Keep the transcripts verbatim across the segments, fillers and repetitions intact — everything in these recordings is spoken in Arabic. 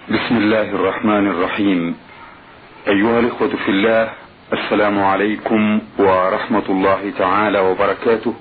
بسم الله الرحمن الرحيم. أيها الإخوة في الله، السلام عليكم ورحمة الله تعالى وبركاته.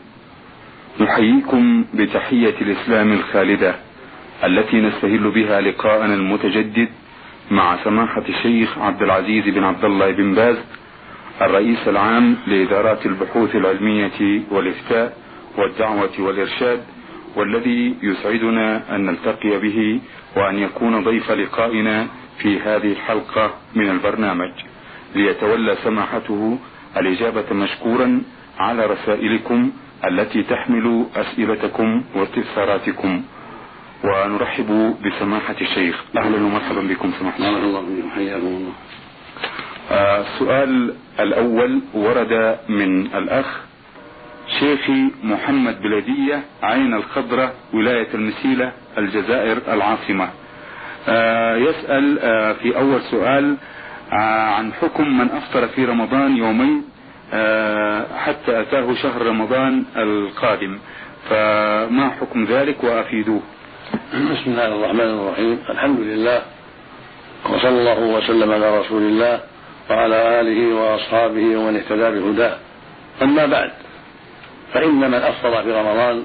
نحييكم بتحية الإسلام الخالدة التي نستهل بها لقاءنا المتجدد مع سماحة الشيخ عبد العزيز بن عبد الله بن باز، الرئيس العام لإدارات البحوث العلمية والإفتاء والدعوة والإرشاد، والذي يسعدنا أن نلتقي به وأن يكون ضيف لقائنا في هذه الحلقة من البرنامج، ليتولى سماحته الإجابة مشكورا على رسائلكم التي تحمل أسئلتكم واستفساراتكم. ونرحب بسماحة الشيخ. أهلا ومرحبا بكم سماحة الشيخ. الله حياكم الله. آه السؤال الأول ورد من الأخ شيخي محمد بلدية، عين الخضرة، ولاية المسيلة، الجزائر العاصمة. آه يسأل آه في أول سؤال آه عن حكم من أفطر في رمضان يومين آه حتى أتاه شهر رمضان القادم، فما حكم ذلك وأفيدوه. بسم الله الرحمن الرحيم. الحمد لله، وصلى الله وسلم على رسول الله وعلى آله وأصحابه ومن اهتدى بهداه. أما بعد، فإن من أفطر في رمضان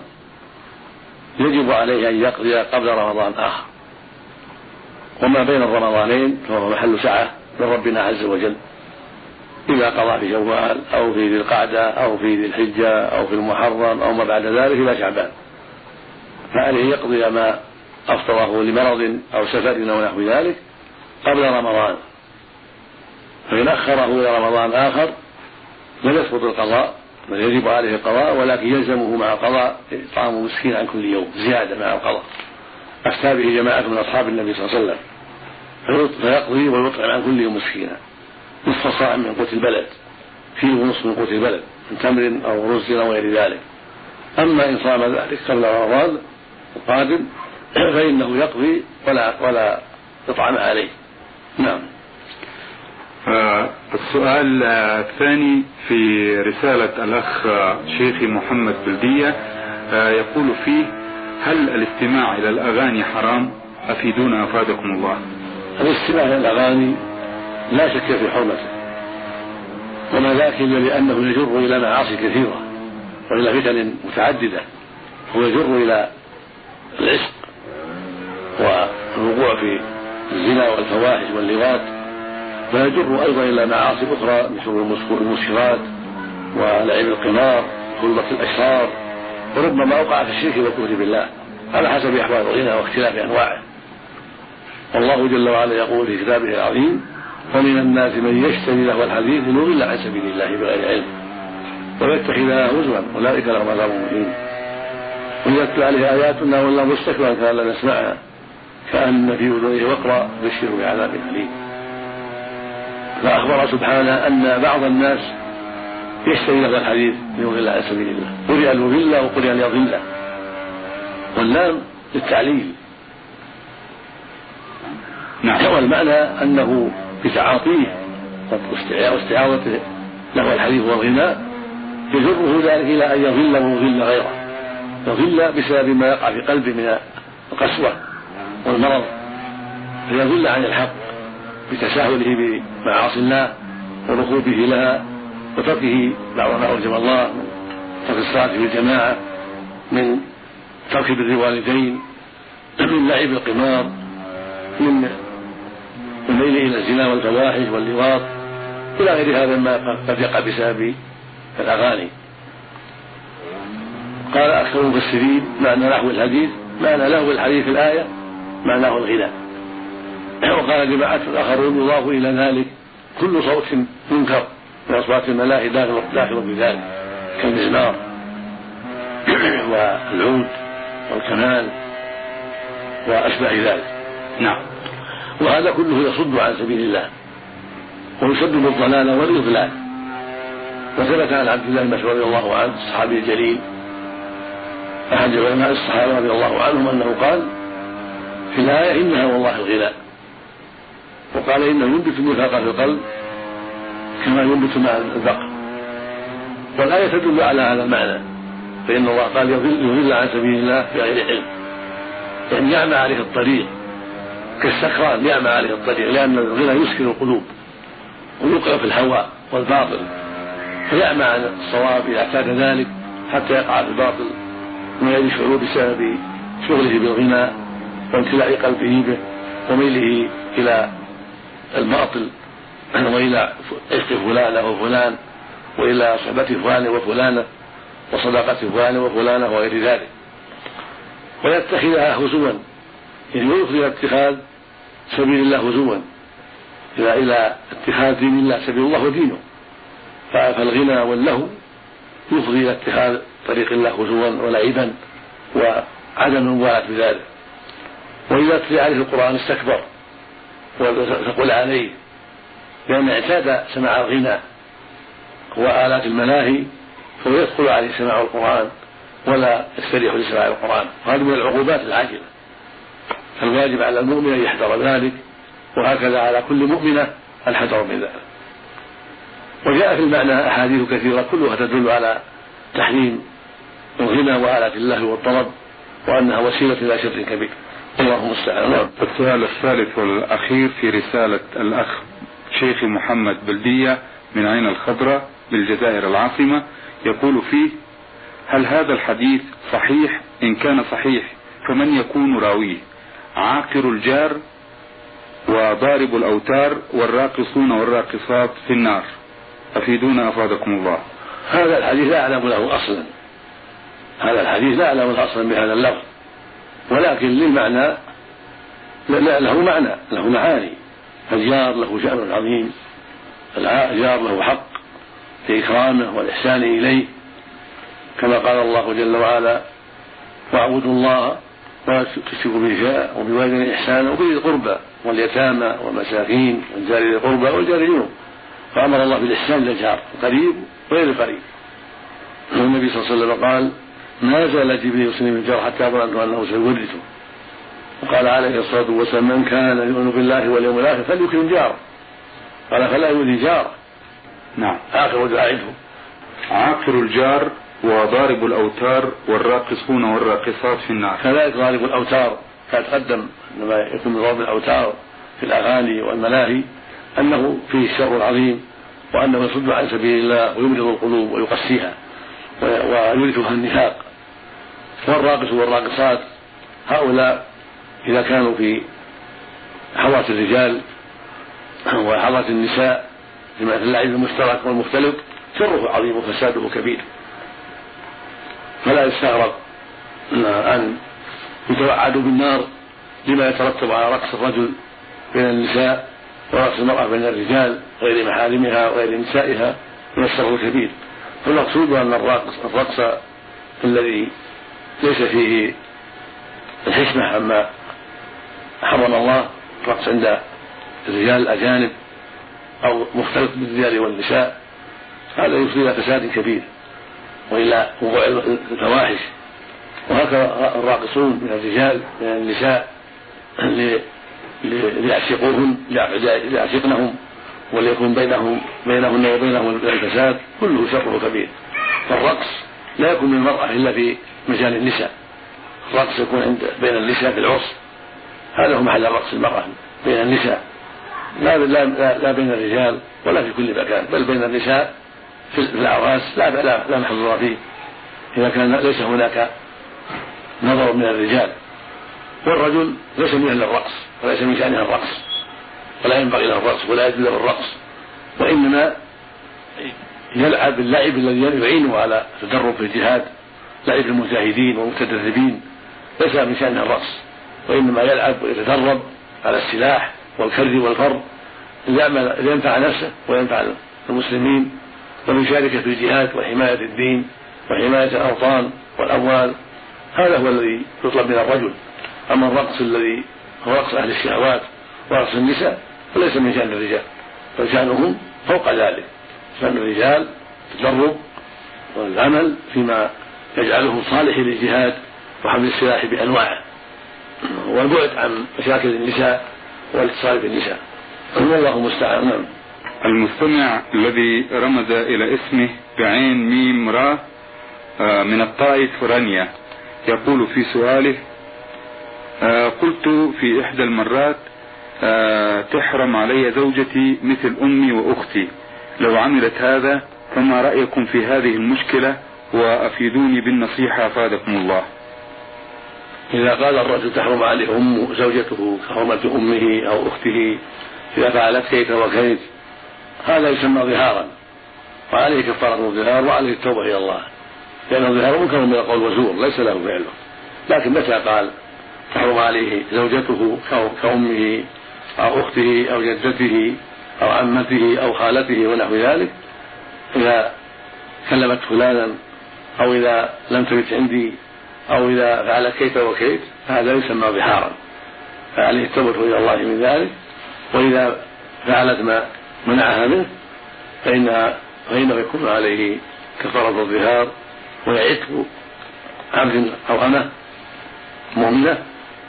يجب عليه أن يقضي قبل رمضان آخر، وما بين الرمضانين فهو محل سعة من ربنا عز وجل، إذا قضى في شوال أو في ذي القعدة أو في ذي الحجة أو في المحرم أو ما بعد ذلك إلى شعبان، فعليه يقضي ما أفطره لمرض أو سفر أو نحو ذلك قبل رمضان. فإن أخره إلى رمضان آخر لم يسقط القضاء، بل يجب عليه القضاء، ولكن يلزمه مع القضاء إطعام مسكين عن كل يوم زيادة مع القضاء. أفتى به جماعة من أصحاب النبي صلى الله عليه وسلم، فيقضي ويطعم عن كل يوم مسكينا نصف صاع من قوت البلد، فيه ونصف من قوت البلد من تمر أو رز أو غير ذلك. أما إن صام ذلك قبل رمضان القادم فإنه يقضي ولا ولا إطعام عليه. نعم. آه السؤال الثاني في رسالة الأخ شيخي محمد بلدية، آه يقول فيه: هل الاستماع إلى الأغاني حرام؟ أفيدونا أفادكم الله. الاستماع إلى الأغاني لا شك في حرمته، وما ذاك إلا لأنه يجر إلى معاصي كثيرة وإلى فتن متعددة، هو يجر إلى العشق والوقوع في الزنا والفواحش واللواط، ويجر أيضا إلى معاصي أخرى مثل المسكرات ولعب القمار وخلطة الأشرار، وربما أوقع في الشرك والكفر بالله على حسب أحوال الغنى واختلاف أنواعه. والله جل وعلا يقول في كتابه العظيم: ومن الناس من يشتري له الحديث ليضل عن سبيل الله بغير علم ويتخذها هزوا أولئك لهم عذاب مهين. وإذا تتلى عليه آياتنا ولا مستكبرا كان لا نسمعها كأن في أذنيه وقرا بشره بعذاب أليم. فأخبر سبحانه أن بعض الناس يشتري له الحديث ليضل عن سبيل الله، قرئ المضل وقرئ ليضل، واللام للتعليل. نعم. والمعنى أنه بتعاطيه واستعاضته له الحديث والغناء يجره ذلك إلى أن يضل ويضل غيره، يضل بسبب ما يقع في قلبه من القسوة والمرض، فيضل عن الحق بتساهله بمعاصي الله وركوبه لها وتركه بعض ما أوجب الله من ترك الصلاة في الجماعة، من ترك بر الوالدين، من لعب القمار، من الميل إلى الزنا والفواحش واللواط إلى غير هذا ما قد يقع بسبب الأغاني. قال أكثر المفسرين معنى لهو الحديث معنى لهو الحديث في الآية معناه الغنى. وقال جماعة آخرون يضاف إلى ذلك كل صوت منكر من أصوات الملاهي داخل في ذلك كالمزمار والعود والكمان وأشباه ذلك. نعم. وهذا كله يصد عن سبيل الله ويسبب الضلال والإضلال. وثبت عن عبد الله بن مسعود رضي الله عنه الصحابي الجليل أحد علماء الصحابة رضي الله عنهم أنه قال في الآية: إنها والله الغناء، وقال إنه ينبت النفاق في القلب كما ينبت ماء البقر. والآية تدل على هذا المعنى، فإن الله قال يضل عن سبيل الله بغير علم، يعني يعمى عليه الطريق كالسكران يعمى عليه الطريق، لأن الغنى يسكن القلوب ويوقع في الهوى والباطل، فيعمى عن الصواب إذا اعتاد ذلك حتى يقع في الباطل من غير شعور بسبب شغله بالغنى وامتلاء قلبه به وميله إلى الباطل وإلى عشق فلانة وفلان وإلى صحبة فلان وفلانة وصداقة فلان وفلانة وغير ذلك، ويتخذها هزوا، يعني ويفضي اتخاذ سبيل الله هزوا إلى إلى اتخاذ دين الله سبيل الله ودينه، فالغنى واللهو يفضي إلى اتخاذ طريق الله هزوا ولعبا وعدم المبالاة بذلك. وإذا تتلى عليه القرآن استكبر وتقول عليه، لأن اعتاد سماع الغنى وآلات الملاهي، فهو يدخل عليه سماع القرآن ولا يستريح لسماع القرآن، وهذا من العقوبات العاجلة، فالواجب على المؤمن أن يحذر ذلك، وهكذا على كل مؤمنة الحذر من ذلك. وجاء في المعنى أحاديث كثيرة كلها تدل على تحريم الغنى وآلات الله والطرب، وأنها وسيلة إلى شر كبير. اللهم استعان. السؤال الثالث والأخير في رسالة الأخ شيخ محمد بلدية من عين الخضراء بالجزائر العاصمة، يقول فيه: هل هذا الحديث صحيح؟ إن كان صحيح فمن يكون راويه؟ عاقر الجار وضارب الأوتار والراقصون والراقصات في النار، أفيدونا أفادكم الله. هذا الحديث لا أعلم له أصلا، هذا الحديث لا أعلم له أصلا بهذا اللفظ، ولكن للمعنى له معنى، له معاني. الجار له شأن عظيم، الجار له حق في إكرامه والإحسان إليه، كما قال الله جل وعلا: واعبدوا الله ولا تشركوا به شيئا وبالوالدين إحسانا وبذي القربى واليتامى والمساكين والجار ذي القربى والجار الجنوب، فأمر الله بالإحسان للجار قريب وغير قريب. والنبي صلى الله عليه وسلم قال: ما زال جبريل يصلي من الجار حتى ظننت أنه سيورثه. وقال عليه الصلاة والسلام: من كان يؤمن بالله واليوم الآخر فليكرم جاره، قال: فلا يؤذي جاره. نعم. آخر دعائته: عاقر الجار وضارب الأوتار والراقصون والراقصات في النار. كذلك ضارب الأوتار، كتقدم لما يكون ضرب الأوتار في الأغاني والملاهي أنه فيه الشر العظيم، وأنه يصد عن سبيل الله ويمرض القلوب ويقسيها ويورثها النفاق. والراقص والراقصات هؤلاء إذا كانوا في حواس الرجال وحواس النساء لما اللعب المشترك والمختلط شره عظيم وفساده كبير، فلا يستغرب أن يتوعدوا بالنار لما يترتب على رقص الرجل بين النساء ورقص المرأة بين الرجال غير محارمها وغير نسائها من الشر الكبير. فالمقصود أن الرقص الرقص الذي ليس فيه الحشمة عما حرم الله، الرقص عند الرجال الأجانب أو مختلط بالرجال والنساء، هذا يفضي إلى فساد كبير وإلى وقوع الفواحش. وهكذا الراقصون من الرجال من النساء ليعشقوهن ليعشقنهم وليكون بينهم بينهن وبينهم الفساد، كله شره كبير. فالرقص لا يكون من المرأة إلا في مجال النساء، الرقص يكون عند بين النساء في العرس، هذا هو محل رقص المرأة بين النساء، لا, لا, لا, لا بين الرجال ولا في كل مكان، بل بين النساء في الأعراس لا, لا, لا محظور فيه إذا كان ليس هناك نظر من الرجال. والرجل ليس من أهل الرقص وليس من شأنه الرقص ولا ينبغي له الرقص ولا يجوز له الرقص، وإنما يلعب اللعب الذي يعينه على التدرب في الجهاد، لعب المجاهدين والمتدربين، ليس من شأنه الرقص، وإنما يلعب ويتدرب على السلاح والكر والفر لينفع نفسه وينفع المسلمين ويشارك في الجهاد وحماية الدين وحماية الأوطان والأموال. هذا هو الذي يطلب من الرجل. أما الرقص الذي هو رقص أهل الشهوات ورقص النساء فليس من شأن الرجال، فشأنهم فوق ذلك. شأن الرجال التدرب والعمل فيما يجعله صالح للجهاد وحمل السلاح بأنواعه، والبعد عن مشاكل النساء والاتصال بالنساء. والله المستعان. المستمع الذي رمز إلى اسمه بعين ميم را من الطائف رانيا يقول في سؤاله: قلت في إحدى المرات آه تحرم علي زوجتي مثل أمي وأختي، لو عملت هذا فما رأيكم في هذه المشكلة؟ وأفيدوني بالنصيحة أفادكم الله. إذا قال الرجل تحرم عليه أم زوجته كحرمة أمه أو أخته إذا فعلت كيف وكيف، هذا يسمى ظهارا، وعليه كفارة الظهار وعليه التوبة إلى الله، لأن الظهار منكر من القول وزور ليس له فعله. لكن متى قال تحرم عليه زوجته كأمه أو أخته أو جدته أو عمته أو خالته ونحو ذلك، إذا كلمت فلانا أو إذا لم تبت عندي أو إذا فعلت كيف وكيف، فهذا يسمى ظهارا، فعليه التوبة إلى الله من ذلك. وإذا فعلت ما منعها منه فإنها فإنه يكون عليه كفارة الظهار ويعتق عبد أو أمة مؤمنة،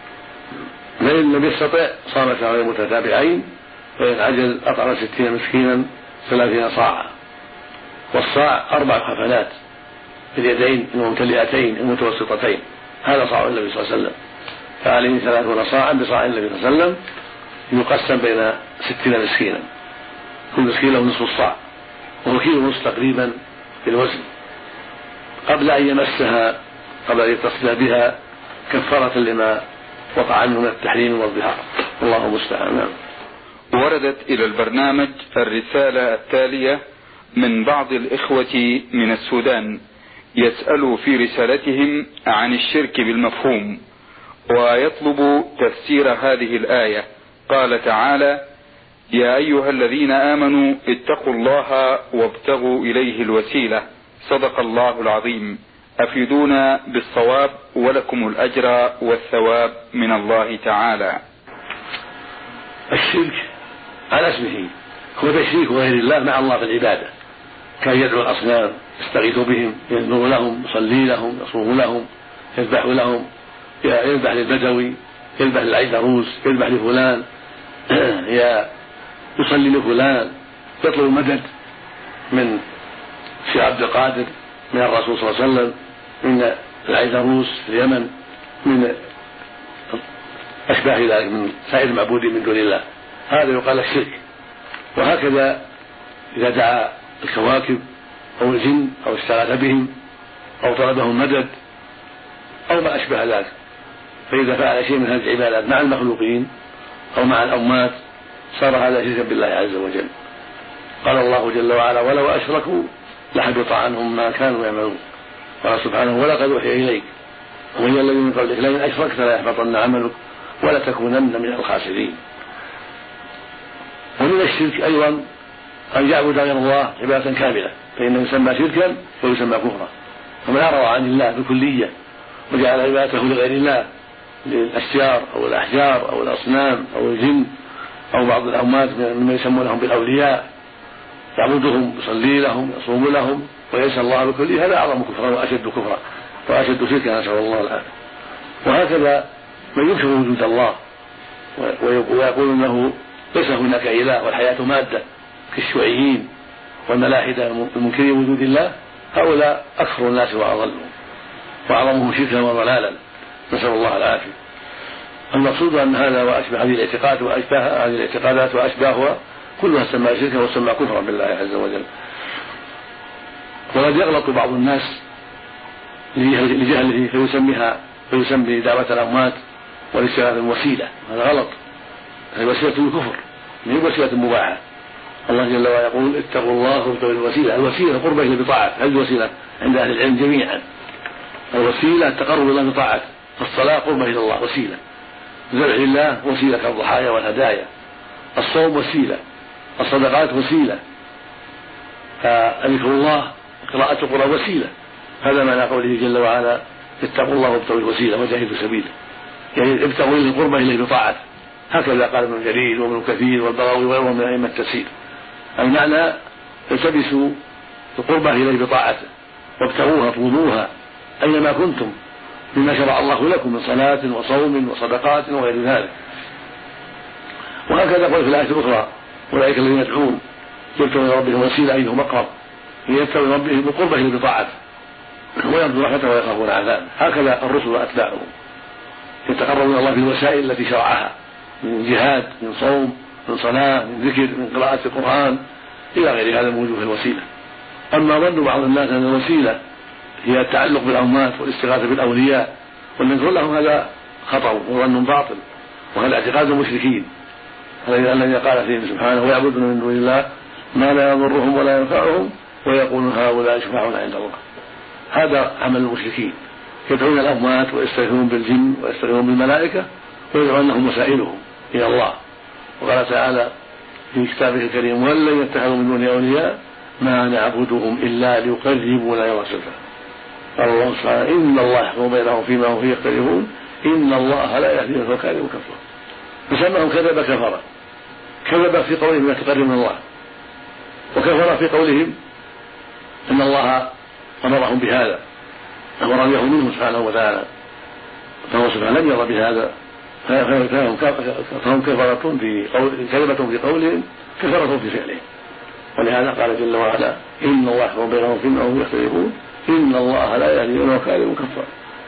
فإن لم يستطع صام شهرين متتابعين، فإن عجز أطعم ستين مسكينا ثلاثين صاعا، والصاع أربع حفنات باليدين الممتلئتين المتوسطتين، هذا صاع النبي صلى الله عليه وسلم، فعليه ثلاثون صاعا بصاع النبي صلى الله عليه وسلم يقسم بين ستين مسكينا، كل مسكين له نصف الصاع وهو كيلو ونصف تقريبا بالوزن، قبل أن يمسها قبل أن يتصل بها كفارة لما وقع عنه من التحريم والظهار، الله المستعان. وردت إلى البرنامج الرسالة التالية من بعض الإخوة من السودان، يسألوا في رسالتهم عن الشرك بالمفهوم، ويطلب تفسير هذه الآية. قال تعالى: يا أيها الذين آمنوا اتقوا الله وابتغوا إليه الوسيلة، صدق الله العظيم، أفيدونا بالصواب ولكم الأجر والثواب من الله تعالى. الشرك على اسمه هو تشريك غير الله مع الله في العبادة، كان يدعو الأصنام يستغيث بهم، ينذر لهم، يصلي لهم، يصوم لهم، يذبح لهم، يذبح للبدوي، يذبح للعيدروس، يذبح لفلان، يصلي لفلان، يطلب المدد من شيخ عبد القادر، من الرسول صلى الله عليه وسلم، من العيدروس في اليمن، من أشباه ذلك من سائر المعبودين من دون الله، هذا يقال الشرك. وهكذا إذا دعا الكواكب أو الجن أو استغاث بهم أو طلبهم مدد أو ما أشبه ذلك، فإذا فعل شيء من هذه العبادات مع المخلوقين أو مع الأموات صار هذا شركا بالله عز وجل. قال الله جل وعلا: ولو أشركوا لحبط عنهم ما كانوا يعملون. قال سبحانه: ولقد أوحي إليك وهي الذي من قبلك لئن أشركت ليحبطن عملك ولتكونن من الخاسرين. ومن الشرك أيضا أن يعبد غير الله عبادة كاملة، فإنه يسمى شركا ويسمى كفرا. ومن أعرض عن الله بكلية وجعل عبادته لغير الله، للأشجار أو الأحجار أو الأصنام أو الجن أو بعض الأموات ممن يسمونهم بالأولياء، يعبدهم، يصلي لهم، يصوم لهم ويسأل الله بكلية، هذا أعظم كفرا وأشد كفرا وأشد شركا، نسأل الله العافية. وهكذا من ينكر وجود الله ويقول أنه ليس هناك إله والحياة مادة كالشيوعيين والملاحدة المنكرين وجود الله، هؤلاء أكثر الناس وأضلهم وأعظمهم شركا وضلالا، نسأل الله العافية. المقصود أن هذا وأشبه هذه الاعتقاد وأشباه هذه الاعتقادات وأشباهها كلها تسمى شركا وتسمى كفرا بالله عز وجل. وقد يغلط بعض الناس لجهله فيسميها فيسمي دعوة الأموات والاستغاثة الوسيلة، هذا غلط، هذه وسيلة الكفر، هي وسيلة مباحة. الله جل وعلا يقول: اتقوا الله وابتغوا الوسيلة. الوسيلة قربة إلى بطاعة، هذه الوسيلة عند أهل العلم جميعا. الوسيلة التقرب إلى الله بطاعة، الصلاة قربة إلى الله وسيلة، ذبح لله وسيلة كالضحايا والهدايا، الصوم وسيلة، الصدقات وسيلة، فذكر الله قراءة القرآن وسيلة. هذا معنى قوله جل وعلا: اتقوا الله وابتغوا الوسيلة وجاهدوا سبيله، يعني ابتغوا إلى القربة إليه بطاعة. هكذا قال ابن جرير وابن كثير والبغوي وغيرهم من أئمة التفسير. المعنى: التمسوا القربة إليه بطاعته وابتغوها اطلبوها أينما كنتم بما شرع الله لكم من صلاة وصوم وصدقات وغير ذلك. وهكذا قال في الآية الأخرى: أولئك الذين يدعون يبتغون إلى ربهم وسيلة أيهم أقرب، يبتغون إلى ربهم بالقربة إليه بطاعته ويرجو رحمته ويخافون عذابه. هكذا الرسل وأتباعهم يتقربون إلى الله بالوسائل التي شرعها من جهاد، من صوم، من صلاة، من ذكر، من قراءة القرآن إلى غير هذا من وجوه الوسيلة. أما ظن بعض الناس أن الوسيلة هي التعلق بالأموات والاستغاثة بالأولياء والنذر لهم هذا خطأ وظن باطل، وهذا اعتقاد المشركين الذي قال فيهم سبحانه: ويعبدون من دون الله ما لا يضرهم ولا ينفعهم ويقولون هؤلاء شفعاؤنا عند الله. هذا عمل المشركين، يدعون الأموات ويستغيثون بالجن ويستغيثون بالملائكة ويدعون لهم وسائلهم إلى الله. وقال تعالى في كتابه الكريم: ولن يتخذوا من دون أولياء ما نعبدهم إلا ليقربونا إلى الله زلفى. قال الله سبحانه: إن الله يحكم بينهم فيما هم فيه يختلفون إن الله لا يهدي من هو كاذب كفر. فسماهم كذب كفر، كذب في قولهم لا تقرب من الله، وكفر في قولهم ان الله امرهم بهذا ورضيه منه سبحانه وتعالى، فهو سبحانه لم يرضى بهذا، فهم كفرة في قول كذبة في قولهم كفرة في فعلهم. ولهذا قال جل وعلا: ان الله يحكم بينهم فيما هم يختلفون ان الله لا يهدي من هو كاذب كفر.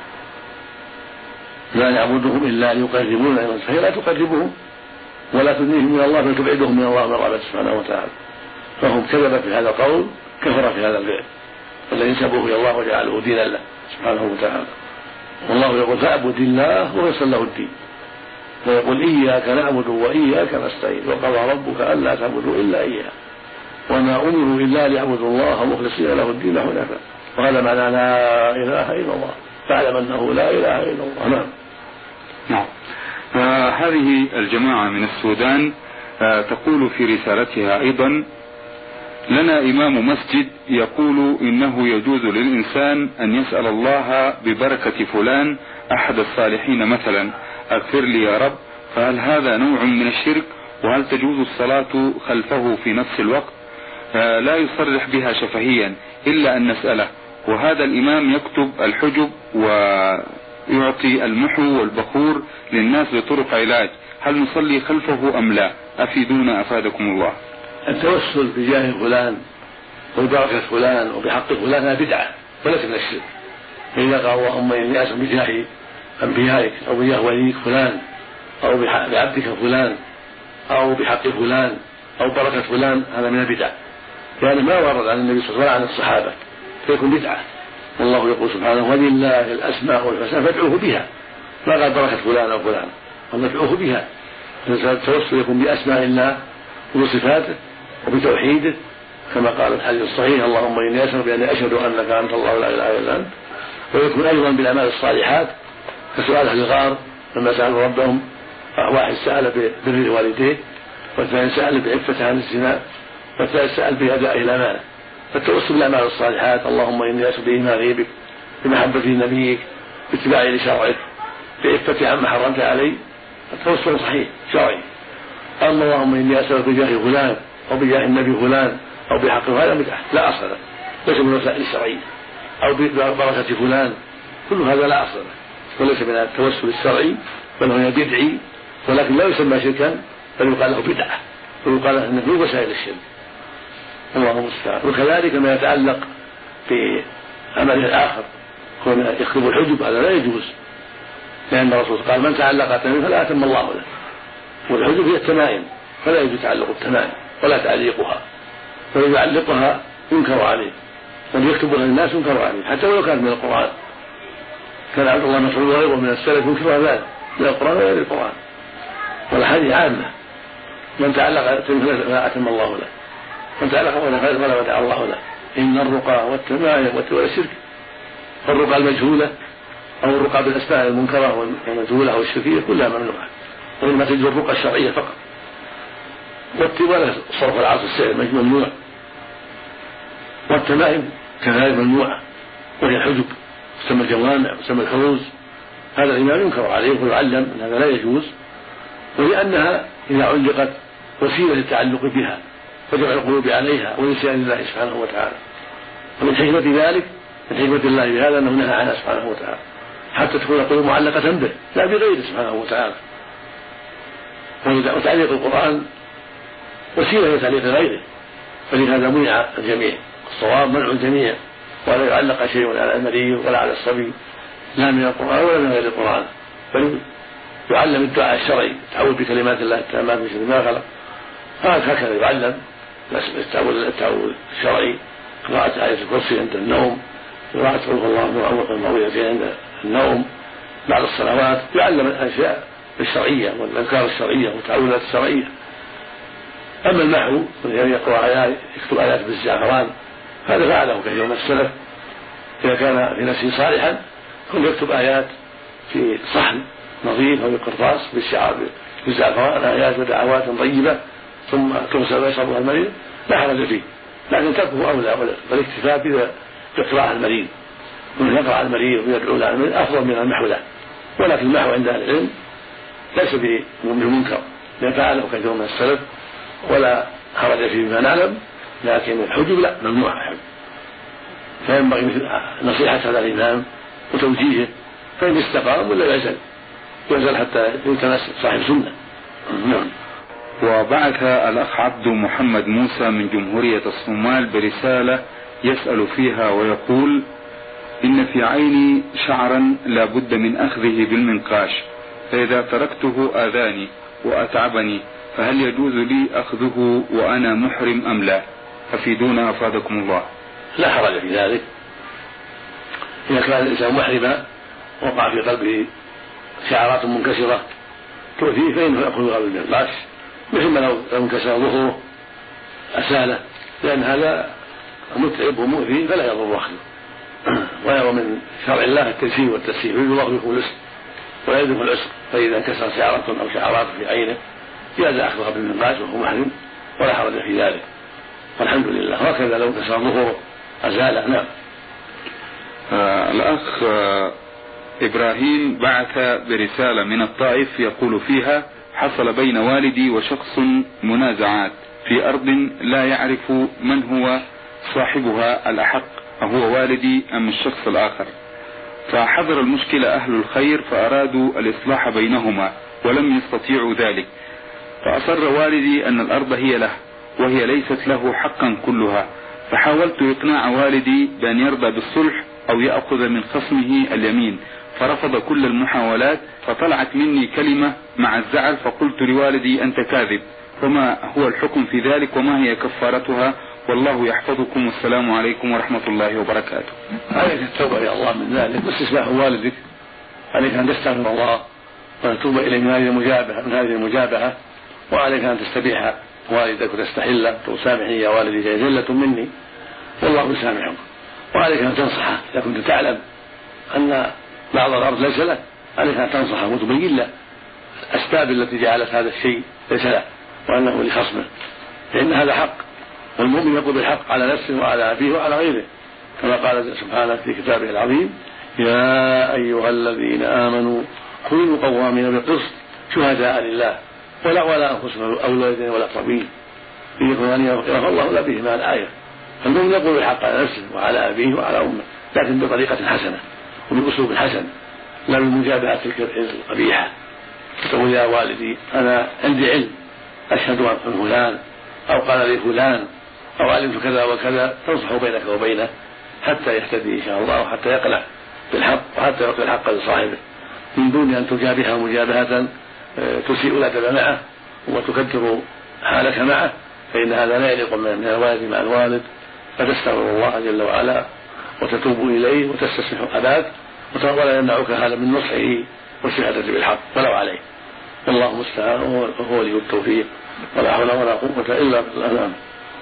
لا نعبدهم الا ليقربونا الى الله، فهي لا تقربهم ولا تدنيهم من الله بل تبعدهم من الله مرة سبحانه وتعالى. فهم كذب في هذا القول، كفر في هذا الفعل، الذي نسبوه الى الله وجعله دينا له سبحانه وتعالى. والله يقول: فاعبد الله ويسر له الدين، ويقول: اياك نعبد واياك نستعين، وقضى ربك الا تعبدوا الا اياه وما امروا الا ليعبدوا الله مخلصين له الدين حنفاء. وهذا معنى لا اله الا الله، فاعلم انه لا اله الا الله. نعم. نعم. آه هذه الجماعة من السودان آه تقول في رسالتها أيضا: لنا إمام مسجد يقول إنه يجوز للإنسان أن يسأل الله ببركة فلان أحد الصالحين مثلا اغفر لي يا رب، فهل هذا نوع من الشرك؟ وهل تجوز الصلاة خلفه في نفس الوقت؟ آه لا يصرح بها شفهيا إلا أن نسأله، وهذا الإمام يكتب الحجب ويعطي المحو والبخور للناس بطرق علاج، هل نصلي خلفه أم لا؟ أفيدونا أفادكم الله. التوسل بجاه فلان وببركة فلان وبحق فلان هذا بدعة وليس من الشرك. فإذا قال: اللهم إني أسأل بجاه أنبيائك أو بجاه وليك فلان أو بعبدك فلان أو بحق فلان أو بركة فلان، هذا من البدع، يعني ما ورد عن النبي صلى الله عليه وسلم عن الصحابة، فيكون بدعة. والله يقول سبحانه: ولله الأسماء الحسنى فادعوه بها، ما قال بركة فلان أو فلان، قال ادعوه بها. التوسل يكون بأسماء الله وبصفاته وبتوحيده، كما قال الحديث الصحيح: اللهم إني أشهد بأني أشهد أنك أنت الله لا إله إلا أنت. ويكون أيضا بالأعمال الصالحات كسؤال أهل الغار لما سألوا ربهم، واحد سأل ببر والديه، والثاني سأل بعفة عن الزنا، والثالث سأل بأداء الأمانة. فالتوسل بالأعمال الصالحات: اللهم إني أسأل بإيمان غيبك، بمحبة نبيك، باتباعي لشرعك، بعفة عما حرمت علي، التوسل صحيح شرعي. أما اللهم إني أسألك بجاه فلان أو بجاه النبي فلان أو بحق هذا بدعة لا أصل له، ليس من الوسائل الشرعية، أو ببركة فلان، كل هذا لا أصل له وليس من التوسل الشرعي، بل هو بدعي، ولكن لا يسمى شركا، بل يقال له بدعة، ويقال له أنه من وسائل الشرك. الله المستعان. وكذلك ما يتعلق بعمله الآخر كون يكتب الحجب، هذا لا يجوز، لأن الرسول قال: من تعلق تميم فلا أتم الله له. والحجب هي التمائم، فلا يجوز تعلق التمائم ولا تعليقها، فإذا يعلقها ينكر عليه، ومن يكتبها للناس ينكر عليه حتى ولو كانت من القرآن. كان عبد الله مسعود وغيره من السلف ينكر ذلك من القرآن وغير القرآن، والحديث عامة: من تعلق تميم فلا أتم الله له، من تعلق ولا ودع الله له. إن الرقى والتمائم والشرك، الرقى المجهولة أو الرقى بالأسماء المنكرة والمجهولة أو الشركية كلها ممنوعة، وإنما تجوز الرقى الشرعية فقط. والتمائم صرف العصر السائل ممنوع، والتمائم كذلك ممنوعة، وهي الحجب تسمى الجوامع وتسمى الحروز. هذا الإمام ينكر عليه ويعلم أن هذا لا يجوز، ولأنها إذا علقت وسيلة للتعلق بها وجمع القلوب عليها ونسيان الله سبحانه وتعالى. ومن حكمة ذلك، من حكمة الله بهذا أنه نهى عنها سبحانه وتعالى حتى تكون القلوب معلقة به لا بغيره سبحانه وتعالى. وتعليق القرآن وسيلة لتعليق غيره، فلهذا منع الجميع. الصواب منع الجميع، ولا يعلق شيء على المريض ولا على الصبي لا من القرآن ولا من غير القرآن، بل يعلم الدعاء الشرعي، تعوذ بكلمات الله التامات من شر ما خلق، هكذا يعلم التعوذ الشرعي، قراءة آية الكرسي عند النوم، قراءة قل هو الله المعوذتين عند النوم بعد الصلوات، يعلم الأشياء الشرعية والأذكار الشرعية والتعوذات الشرعية. أما المحو يقرأ آيات يكتب آيات بالزعفران هذا فعله كثير من السلف، إذا كان في نفسه صالحا كن يكتب آيات في صحن نظيف أو قرطاس بالشعار بالزعفران آيات ودعوات طيبة ثم تغسل ويشربها المريض لا حرج فيه، لكن تركه أولى والاكتفاء بإقراء المريض ومن يقرأ المريض ويدعو له المريض أفضل من المحو له. ولكن المحو عند أهل العلم ليس بمنكر لأن فعله كثير من السلف ولا حرج فيه بما نعلم، لكن الحجب لا ممنوع الحجب، فينبغي نصيحة هذا الإمام وتوجيهه، فإن استقام ولا يزل يزل حتى يتناسب صاحب سنة. نعم. وبعث الأخ عبد محمد موسى من جمهورية الصومال برسالة يسأل فيها ويقول: إن في عيني شعرا لا بد من أخذه بالمنقاش، فإذا تركته آذاني وأتعبني، فهل يجوز لي أخذه وأنا محرم أم لا؟ أفيدونا أفادكم الله. لا حرج في ذلك، إذا كان الإنسان محرما وقع في قلبه شعرات منكسرة تؤذيه فإنه يأخذها بالمنقاش، مثل ما لو انكسر ظهره أساله، لأن هذا متعب ومؤذي فلا يضر أخذه. وهو من شرع الله التيسير والتسهيل، يريد الله بكم اليسر ولا يريد العسر، فإذا انكسر شعرة أو شعرات في عينه جاز أخذها بالمنقاش وهو محرم ولا حرج في ذلك، والحمد لله. وهكذا لو انكسر ظهره أزاله. نعم. آه الأخ آه إبراهيم بعث برسالة من الطائف يقول فيها: حصل بين والدي وشخص منازعات في أرض لا يعرف من هو صاحبها الأحق، أهو والدي أم الشخص الآخر، فحضر المشكلة أهل الخير فأرادوا الإصلاح بينهما ولم يستطيعوا ذلك، فأصر والدي أن الأرض هي له وهي ليست له حقا كلها، فحاولت إقناع والدي بأن يرضى بالصلح أو يأخذ من خصمه اليمين، فرفض كل المحاولات، فطلعت مني كلمة مع الزعل، فقلت لوالدي: أنت كاذب، وما هو الحكم في ذلك وما هي كفارتها؟ والله يحفظكم، والسلام عليكم ورحمة الله وبركاته. عليك التوبة إلى الله من ذلك واستسماح والدك، عليك أن تستغفر الله وتتوب إليه من هذه المجابهة من هذه المجابهة وعليك أن تستبيح والدك وتستحل وتسامحني يا والدي جلة مني والله يسامحك، وعليك أن تنصحه إذا كنت تعلم أن بعض الأرض ليس له، عليك أن تنصحه وتبين له الأسباب التي جعلت هذا الشيء ليس له وأنه لخصمه، لأن هذا حق، والمؤمن يقول بالحق على نفسه وعلى أبيه وعلى غيره، كما قال سبحانه في كتابه العظيم: يا أيها الذين آمنوا كونوا قوامين بالقسط شهداء لله ولا ولا أنفسهم أو الوالدين ولا الأقربين إن يكن أن يغفر الله لا به مع الآية. فالمؤمن يقول بالحق على نفسه وعلى أبيه وعلى أمه، لكن بطريقة حسنة وبأسلوب حسن، لا بالمجابهة القبيحة. تقول: يا والدي أنا عندي علم أشهد أن فلان أو قال لي فلان أو علمت كذا وكذا، تنصح بينك وبينه حتى يهتدي إن شاء الله وحتى يقنع بالحق وحتى يعطي الحق لصاحبه، من دون أن تجابهه مجابهة تسيء الأدب معه وتكدر حالك معه، فإن هذا لا يليق من الوالد مع الوالد، فتستغفر الله جل وعلا وتتوب إليه وتستسمح أباك، ولا يمنعك هذا من نصحه والشهادة بالحق ولو عليه. والله المستعان وهو ولي التوفيق، ولا حول ولا قوة إلا بالله.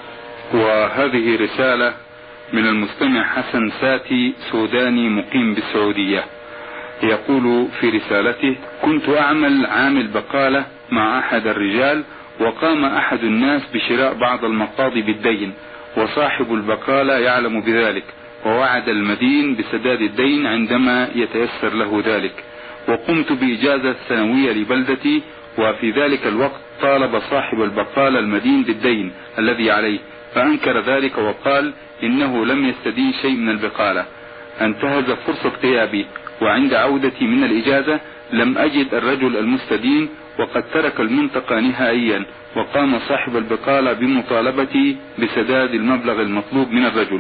وهذه رسالة من المستمع حسن ساتي سوداني مقيم بالسعودية، يقول في رسالته: كنت أعمل عامل بقالة مع أحد الرجال، وقام أحد الناس بشراء بعض المقاضي بالدين، وصاحب البقالة يعلم بذلك، ووعد المدين بسداد الدين عندما يتيسر له ذلك، وقمت بإجازة سنوية لبلدتي، وفي ذلك الوقت طالب صاحب البقالة المدين بالدين الذي عليه، فأنكر ذلك وقال إنه لم يستدين شيء من البقالة. انتهز فرصة غيابي، وعند عودتي من الإجازة لم أجد الرجل المستدين، وقد ترك المنطقة نهائيا، وقام صاحب البقالة بمطالبتي بسداد المبلغ المطلوب من الرجل،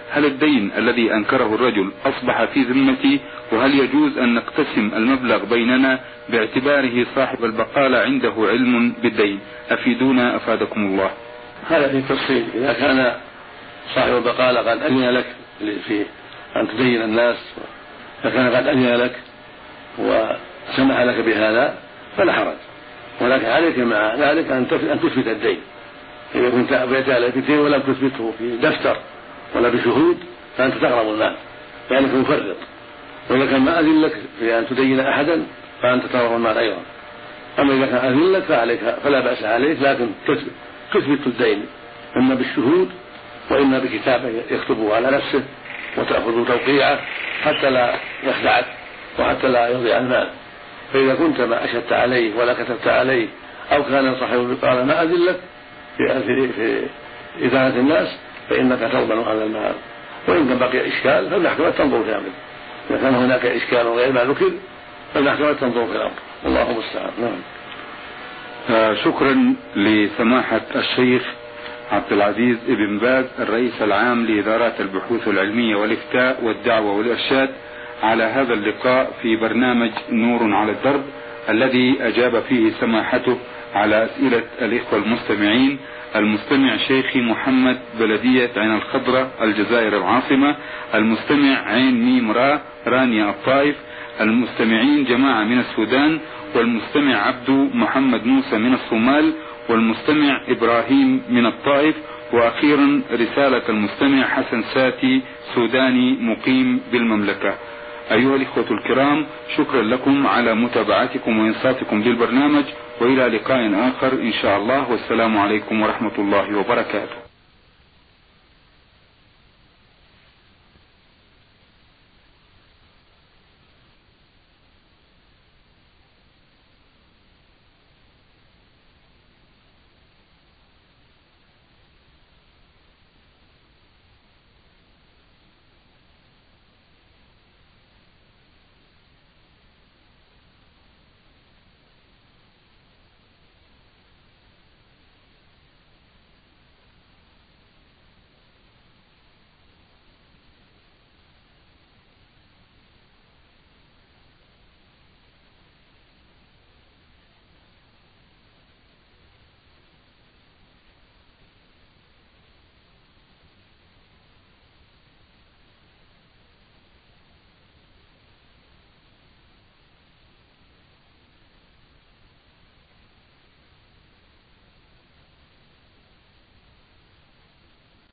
هل الدين الذي أنكره الرجل أصبح في ذمتي؟ وهل يجوز أن نقتسم المبلغ بيننا باعتباره صاحب البقالة عنده علم بالدين؟ أفيدونا أفادكم الله. هذا في تفصيل. إذا كان صاحب البقالة قد أذن لك في أن تدين الناس، فكان قد أذن لك وسمح لك بهذا فلا حرج، ولكن عليك مع ذلك أن تثبت الدين. إذا كنت أبيت على الدين ولم تثبته في دفتر ولا بشهود فأنت تغرم المال لأنك مفرط. وإذا كان ما أذن لك في أن تدين أحدا فأنت تغرم المال أيضا. أما إذا كان أذن لك فعليك فلا بأس عليك، لكن تثبت الدين إما بالشهود وإما بكتابة يكتبه على نفسه وتأخذ توقيعه حتى لا يخدعك وحتى لا يضيع المال. فإذا كنت ما أشهدت عليه ولا كتبت عليه أو كان صاحب البقالة ما أذن لك في, في, في إدانة الناس فإنك تضمن هذا المال. وإن كان بقي إشكال فالمحكمة تنظر في أمره. إذا كان هناك إشكال غير ما ذكر فالمحكمة تنظر في الأمر. الله المستعان. نعم. آه شكرا لسماحة الشيخ عبد العزيز ابن باز الرئيس العام لإدارات البحوث العلمية والإفتاء والدعوة والإرشاد على هذا اللقاء في برنامج نور على الدرب، الذي أجاب فيه سماحته على أسئلة الإخوة المستمعين. المستمع شيخي محمد بلدية عين الخضرة الجزائر العاصمة، المستمع عين ميم را رانيا الطائف، المستمعين جماعة من السودان، والمستمع عبدو محمد موسى من الصومال، والمستمع إبراهيم من الطائف، وأخيرا رسالة المستمع حسن ساتي سوداني مقيم بالمملكة. أيها الإخوة الكرام، شكرا لكم على متابعتكم وإنصاتكم للبرنامج، وإلى لقاء آخر إن شاء الله، والسلام عليكم ورحمة الله وبركاته.